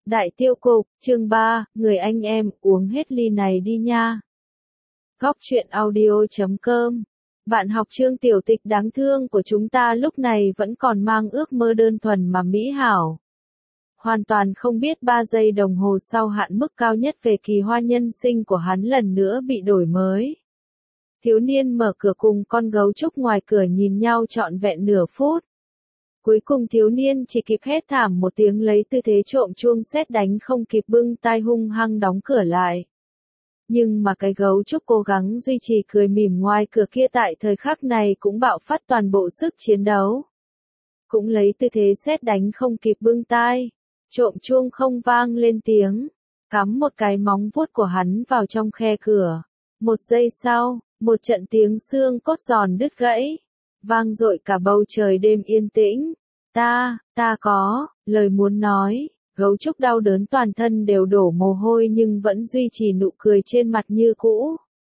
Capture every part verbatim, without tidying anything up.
Đại tiêu cục, chương ba, người anh em, uống hết ly này đi nha. Góc truyện audio chấm com. Bạn học Trương Tiểu Tịch đáng thương của chúng ta lúc này vẫn còn mang ước mơ đơn thuần mà mỹ hảo. Hoàn toàn không biết ba giây đồng hồ sau hạn mức cao nhất về kỳ hoa nhân sinh của hắn lần nữa bị đổi mới. Thiếu niên mở cửa cùng con gấu trúc ngoài cửa nhìn nhau trọn vẹn nửa phút. Cuối cùng thiếu niên chỉ kịp hét thảm một tiếng lấy tư thế trộm chuông sét đánh không kịp bưng tai hung hăng đóng cửa lại. Nhưng mà cái gấu trúc cố gắng duy trì cười mỉm ngoài cửa kia tại thời khắc này cũng bạo phát toàn bộ sức chiến đấu. Cũng lấy tư thế sét đánh không kịp bưng tai, trộm chuông không vang lên tiếng, cắm một cái móng vuốt của hắn vào trong khe cửa. Một giây sau, một trận tiếng xương cốt giòn đứt gãy, vang dội cả bầu trời đêm yên tĩnh. Ta, ta có, lời muốn nói, gấu trúc đau đớn toàn thân đều đổ mồ hôi nhưng vẫn duy trì nụ cười trên mặt như cũ.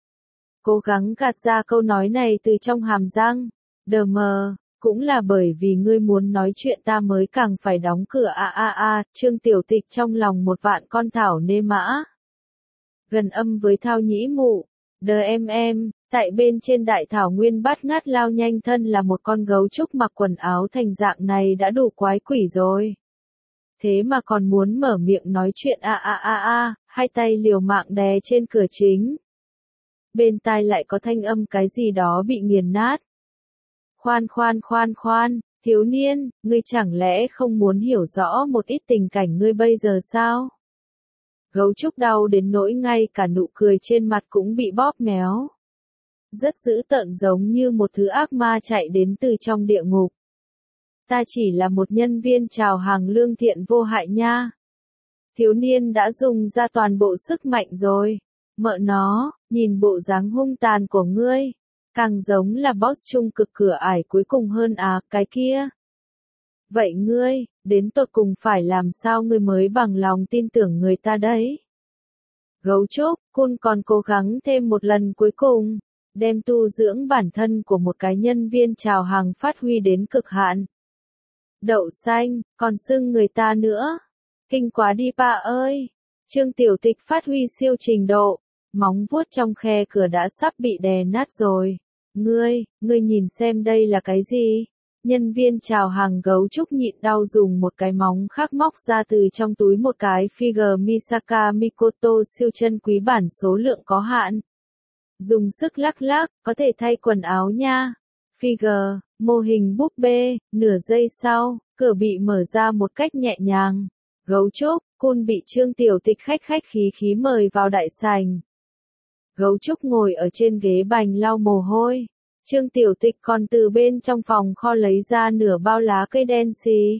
Cố gắng gạt ra câu nói này từ trong hàm răng, đờ mờ, cũng là bởi vì ngươi muốn nói chuyện ta mới càng phải đóng cửa a a a, Trương Tiểu Tịch trong lòng một vạn con thảo nê mã. Gần âm với thao nhĩ mụ, đờ em em. Tại bên trên đại thảo nguyên bát ngát lao nhanh thân là một con gấu trúc mặc quần áo thành dạng này đã đủ quái quỷ rồi. Thế mà còn muốn mở miệng nói chuyện a a a a, hai tay liều mạng đè trên cửa chính. Bên tai lại có thanh âm cái gì đó bị nghiền nát. Khoan khoan khoan khoan, thiếu niên, ngươi chẳng lẽ không muốn hiểu rõ một ít tình cảnh ngươi bây giờ sao? Gấu trúc đau đến nỗi ngay cả nụ cười trên mặt cũng bị bóp méo. Rất dữ tợn giống như một thứ ác ma chạy đến từ trong địa ngục. Ta chỉ là một nhân viên chào hàng lương thiện vô hại nha. Thiếu niên đã dùng ra toàn bộ sức mạnh rồi. Mợ nó, nhìn bộ dáng hung tàn của ngươi, càng giống là boss trung cực cửa ải cuối cùng hơn à, cái kia. Vậy ngươi, đến tột cùng phải làm sao ngươi mới bằng lòng tin tưởng người ta đấy? Gấu trúc, cun còn cố gắng thêm một lần cuối cùng. Đem tu dưỡng bản thân của một cái nhân viên chào hàng phát huy đến cực hạn. Đậu xanh, còn xưng người ta nữa. Kinh quá đi pa ơi. Trương Tiểu Tịch phát huy siêu trình độ. Móng vuốt trong khe cửa đã sắp bị đè nát rồi. Ngươi, ngươi nhìn xem đây là cái gì? Nhân viên chào hàng gấu trúc nhịn đau dùng một cái móng khác móc ra từ trong túi một cái figure Misaka Mikoto siêu chân quý bản số lượng có hạn. Dùng sức lắc lắc, có thể thay quần áo nha. Figure, mô hình búp bê, nửa giây sau, cửa bị mở ra một cách nhẹ nhàng. Gấu trúc, cun bị Trương Tiểu Tịch khách khách khí khí mời vào đại sảnh. Gấu trúc ngồi ở trên ghế bành lau mồ hôi. Trương Tiểu Tịch còn từ bên trong phòng kho lấy ra nửa bao lá cây đen xì.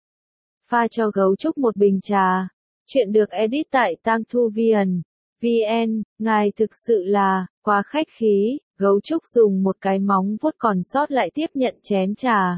Pha cho gấu trúc một bình trà. Chuyện được edit tại Tang Thu Viền. vê en, ngài thực sự là, quá khách khí, gấu trúc dùng một cái móng vuốt còn sót lại tiếp nhận chén trà.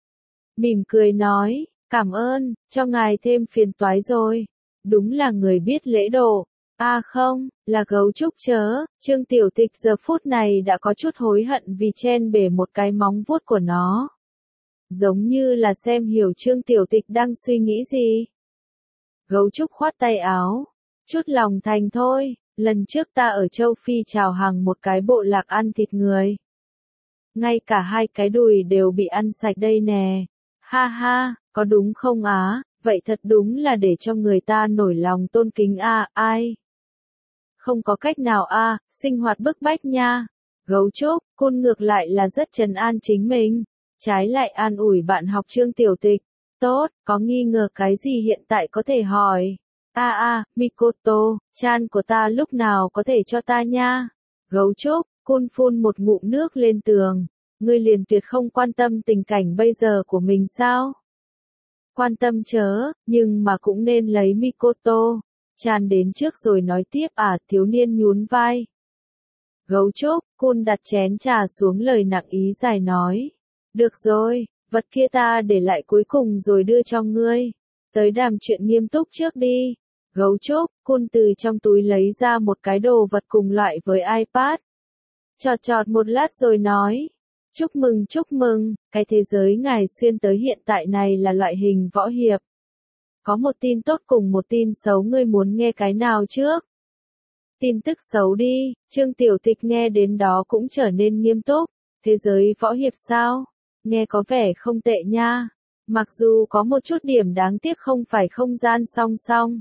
Mỉm cười nói, cảm ơn, cho ngài thêm phiền toái rồi. Đúng là người biết lễ độ. À không, là gấu trúc chớ, Trương Tiểu Tịch giờ phút này đã có chút hối hận vì chen bể một cái móng vuốt của nó. Giống như là xem hiểu Trương Tiểu Tịch đang suy nghĩ gì. Gấu trúc khoát tay áo. Chút lòng thành thôi, lần trước ta ở châu Phi chào hàng một cái bộ lạc ăn thịt người. Ngay cả hai cái đùi đều bị ăn sạch đây nè. Ha ha, có đúng không á, vậy thật đúng là để cho người ta nổi lòng tôn kính a, ai. Không có cách nào a, sinh hoạt bức bách nha. Gấu trúc, cun ngược lại là rất trấn an chính mình. Trái lại an ủi bạn học Trương Tiểu Tịch. Tốt, có nghi ngờ cái gì hiện tại có thể hỏi. A a, Mikoto, chan của ta lúc nào có thể cho ta nha? Gấu trúc, cun phun một ngụm nước lên tường. Ngươi liền tuyệt không quan tâm tình cảnh bây giờ của mình sao? Quan tâm chớ, nhưng mà cũng nên lấy Mikoto. Chan đến trước rồi nói tiếp à, thiếu niên nhún vai. Gấu trúc, cun đặt chén trà xuống lời nặng ý dài nói. Được rồi, vật kia ta để lại cuối cùng rồi đưa cho ngươi. Tới đàm chuyện nghiêm túc trước đi. Gấu trúc, cun từ trong túi lấy ra một cái đồ vật cùng loại với iPad. Chọt chọt một lát rồi nói. Chúc mừng chúc mừng, cái thế giới ngài xuyên tới hiện tại này là loại hình võ hiệp. Có một tin tốt cùng một tin xấu, ngươi muốn nghe cái nào trước? Tin tức xấu đi, Trương Tiểu Tịch nghe đến đó cũng trở nên nghiêm túc. Thế giới võ hiệp sao? Nghe có vẻ không tệ nha. Mặc dù có một chút điểm đáng tiếc không phải không gian song song.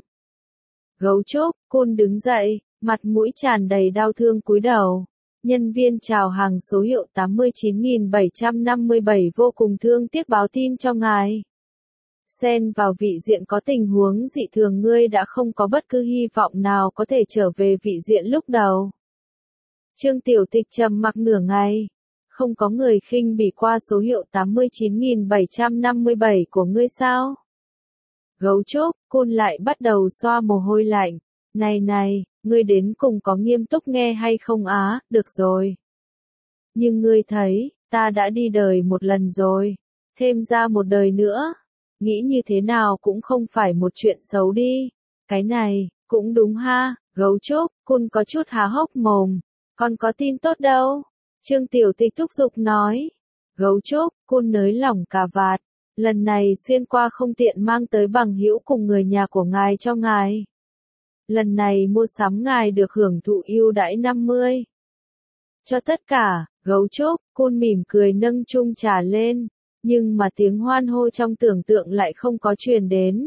Gấu trúc, Cun đứng dậy, mặt mũi tràn đầy đau thương cúi đầu. Nhân viên chào hàng số hiệu tám mươi chín nghìn bảy trăm năm mươi bảy vô cùng thương tiếc báo tin cho ngài. Xen vào vị diện có tình huống dị thường, ngươi đã không có bất cứ hy vọng nào có thể trở về vị diện lúc đầu. Trương Tiểu Tịch trầm mặc nửa ngày. Không có người khinh bỉ qua số hiệu tám mươi chín nghìn bảy trăm năm mươi bảy của ngươi sao? Gấu trúc, Cun lại bắt đầu xoa mồ hôi lạnh. Này này, ngươi đến cùng có nghiêm túc nghe hay không á? Được rồi. Nhưng ngươi thấy, ta đã đi đời một lần rồi. Thêm ra một đời nữa. Nghĩ như thế nào cũng không phải một chuyện xấu đi. Cái này, cũng đúng ha. Gấu trúc, Cun có chút há hốc mồm. Còn có tin tốt đâu? Trương Tiểu Tịch thúc giục nói. Gấu trúc, Cun nới lỏng cà vạt. Lần này xuyên qua không tiện mang tới bằng hữu cùng người nhà của ngài cho ngài. Lần này mua sắm ngài được hưởng thụ ưu đãi năm mươi. Cho tất cả, gấu trúc, Cun mỉm cười nâng chung trà lên. Nhưng mà tiếng hoan hô trong tưởng tượng lại không có truyền đến.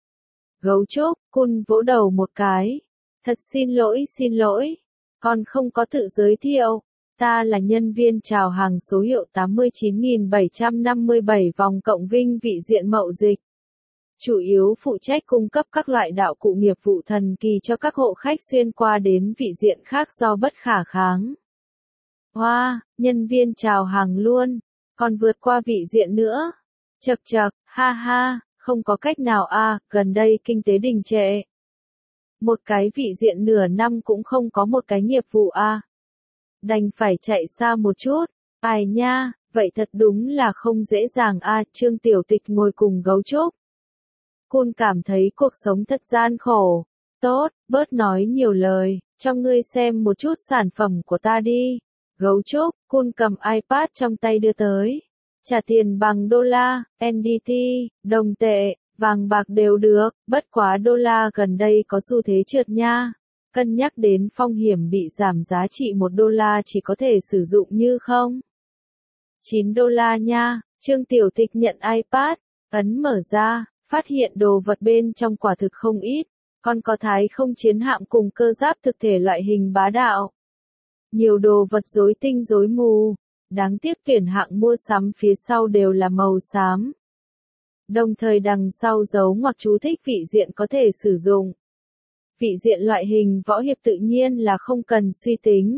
Gấu trúc, Cun vỗ đầu một cái. Thật xin lỗi, xin lỗi. Còn không có tự giới thiệu. Ta là nhân viên chào hàng số hiệu tám mươi chín nghìn bảy trăm năm mươi bảy vòng cộng vinh vị diện mậu dịch. Chủ yếu phụ trách cung cấp các loại đạo cụ nghiệp vụ thần kỳ cho các hộ khách xuyên qua đến vị diện khác do bất khả kháng. Hoa, wow, nhân viên chào hàng luôn. Còn vượt qua vị diện nữa. Chậc chậc, ha ha, không có cách nào a, à, gần đây kinh tế đình trệ. Một cái vị diện nửa năm cũng không có một cái nghiệp vụ a. À. Đành phải chạy xa một chút. Ai nha, vậy thật đúng là không dễ dàng a. À. Trương Tiểu Tịch ngồi cùng gấu trúc. Cun cảm thấy cuộc sống thật gian khổ. Tốt, bớt nói nhiều lời, cho ngươi xem một chút sản phẩm của ta đi. Gấu trúc, Cun cầm iPad trong tay đưa tới. Trả tiền bằng đô la, en đê tê, đồng tệ, vàng bạc đều được, bất quá đô la gần đây có xu thế trượt nha. Cân nhắc đến phong hiểm bị giảm giá trị một đô la chỉ có thể sử dụng như không. chín đô la nha, Trương Tiểu Tịch nhận iPad, ấn mở ra, phát hiện đồ vật bên trong quả thực không ít, còn có thái không chiến hạm cùng cơ giáp thực thể loại hình bá đạo. Nhiều đồ vật rối tinh rối mù, đáng tiếc tuyển hạng mua sắm phía sau đều là màu xám. Đồng thời đằng sau dấu ngoặc chú thích vị diện có thể sử dụng. Vị diện loại hình võ hiệp tự nhiên là không cần suy tính.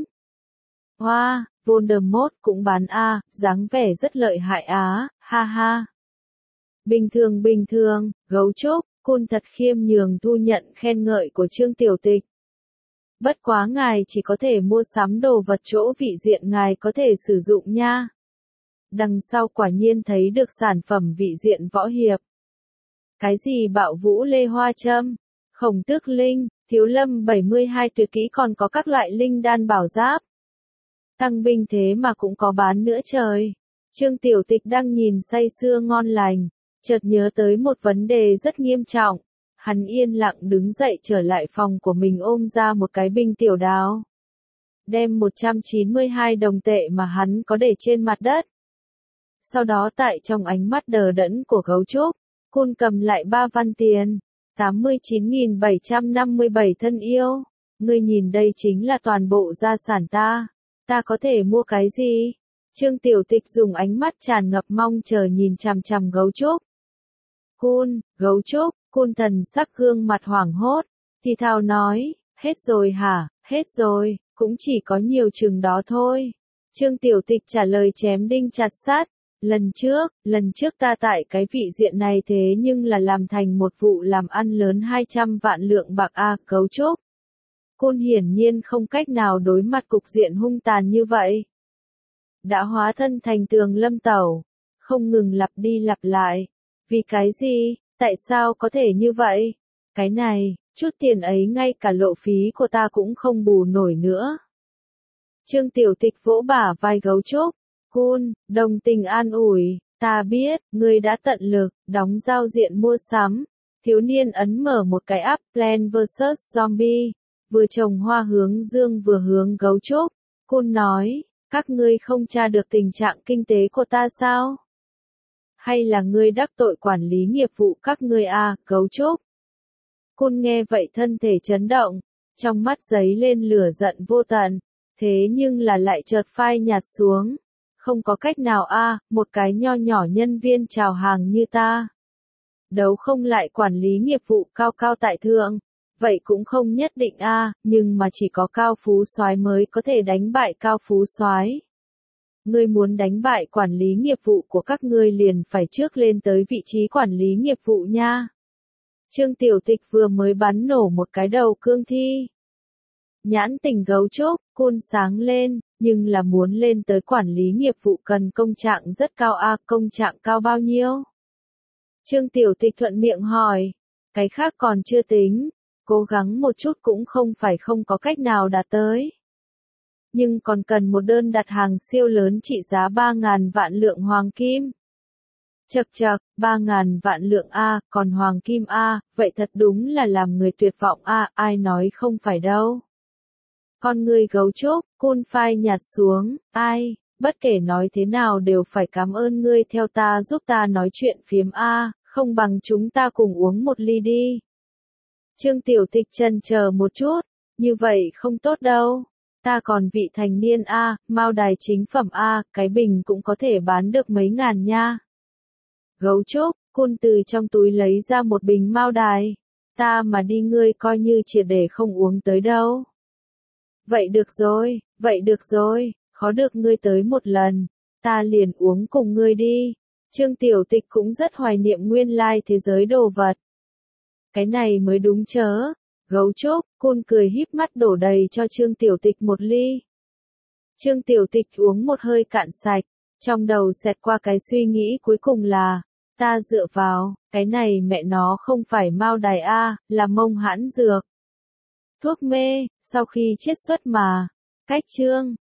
Hoa, wow, Voldemort cũng bán a, dáng vẻ rất lợi hại á, ha ha. Bình thường bình thường, gấu trúc, Cun thật khiêm nhường thu nhận khen ngợi của Trương Tiểu Tịch. Bất quá ngài chỉ có thể mua sắm đồ vật chỗ vị diện ngài có thể sử dụng nha. Đằng sau quả nhiên thấy được sản phẩm vị diện võ hiệp. Cái gì bạo vũ lê hoa châm, khổng tước linh, thiếu lâm bảy mươi hai tuyệt kỹ còn có các loại linh đan bảo giáp. Tăng binh thế mà cũng có bán nữa trời. Trương Tiểu Tịch đang nhìn say sưa ngon lành, chợt nhớ tới một vấn đề rất nghiêm trọng. Hắn yên lặng đứng dậy trở lại phòng của mình ôm ra một cái bình tiểu đao. Đem một trăm chín mươi hai đồng tệ mà hắn có để trên mặt đất. Sau đó tại trong ánh mắt đờ đẫn của gấu trúc, Cun cầm lại ba văn tiền. tám mươi chín nghìn bảy trăm năm mươi bảy thân yêu. Ngươi nhìn đây chính là toàn bộ gia sản ta. Ta có thể mua cái gì? Trương Tiểu Tịch dùng ánh mắt tràn ngập mong chờ nhìn chằm chằm gấu trúc. Cun, gấu trúc, Cun thần sắc gương mặt hoảng hốt. Thì thào nói, hết rồi hả, hết rồi, cũng chỉ có nhiều chừng đó thôi. Trương Tiểu Tịch trả lời chém đinh chặt sắt. Lần trước, lần trước ta tại cái vị diện này thế nhưng là làm thành một vụ làm ăn lớn hai trăm vạn lượng bạc a, à, gấu trúc. Cun hiển nhiên không cách nào đối mặt cục diện hung tàn như vậy. Đã hóa thân thành tường lâm tẩu, không ngừng lặp đi lặp lại. Vì cái gì, tại sao có thể như vậy? Cái này, chút tiền ấy ngay cả lộ phí của ta cũng không bù nổi nữa. Trương Tiểu Tịch vỗ bả vai gấu trúc. Cun, đồng tình an ủi, ta biết, ngươi đã tận lực, đóng giao diện mua sắm, Thiếu niên ấn mở một cái app Plants versus. Zombie, vừa trồng hoa hướng dương vừa hướng gấu trúc. Kun nói, các ngươi không tra được tình trạng kinh tế của ta sao? Hay là ngươi đắc tội quản lý nghiệp vụ các ngươi à, gấu trúc? Kun nghe vậy thân thể chấn động, trong mắt giấy lên lửa giận vô tận, thế nhưng là lại chợt phai nhạt xuống. Không có cách nào a, à, một cái nho nhỏ nhân viên chào hàng như ta. Đấu không lại quản lý nghiệp vụ cao cao tại thượng, vậy cũng không nhất định a, à, nhưng mà chỉ có cao phú soái mới có thể đánh bại cao phú soái. Ngươi muốn đánh bại quản lý nghiệp vụ của các ngươi liền phải trước lên tới vị trí quản lý nghiệp vụ nha. Trương Tiểu Tịch vừa mới bắn nổ một cái đầu cương thi. Nhãn tình gấu trúc, Kun sáng lên, nhưng là muốn lên tới quản lý nghiệp vụ cần công trạng rất cao a, à, công trạng cao bao nhiêu? Trương Tiểu Tịch thuận miệng hỏi, cái khác còn chưa tính, cố gắng một chút cũng không phải không có cách nào đạt tới. Nhưng còn cần một đơn đặt hàng siêu lớn trị giá ba ngàn vạn lượng hoàng kim. Chậc chậc, ba ngàn vạn lượng a, còn hoàng kim a, vậy thật đúng là làm người tuyệt vọng a, ai nói không phải đâu. Con người gấu trúc, Kun phai nhạt xuống, ai, bất kể nói thế nào đều phải cảm ơn ngươi theo ta giúp ta nói chuyện phiếm a, không bằng chúng ta cùng uống một ly đi. Trương Tiểu Tịch chần chờ một chút, như vậy không tốt đâu. Ta còn vị thành niên a, mao đài chính phẩm a, cái bình cũng có thể bán được mấy ngàn nha. Gấu trúc, Kun từ trong túi lấy ra một bình mao đài. Ta mà đi ngươi coi như triệt để không uống tới đâu. Vậy được rồi, vậy được rồi, khó được ngươi tới một lần, ta liền uống cùng ngươi đi. Trương Tiểu Tịch cũng rất hoài niệm nguyên lai thế giới đồ vật. Cái này mới đúng chớ. Gấu trúc, Kun cười híp mắt đổ đầy cho Trương Tiểu Tịch một ly. Trương Tiểu Tịch uống một hơi cạn sạch, trong đầu xẹt qua cái suy nghĩ cuối cùng là, ta dựa vào, cái này mẹ nó không phải mao đài a, là mông hãn dược. Thuốc mê, sau khi chiết xuất mà, cách chương.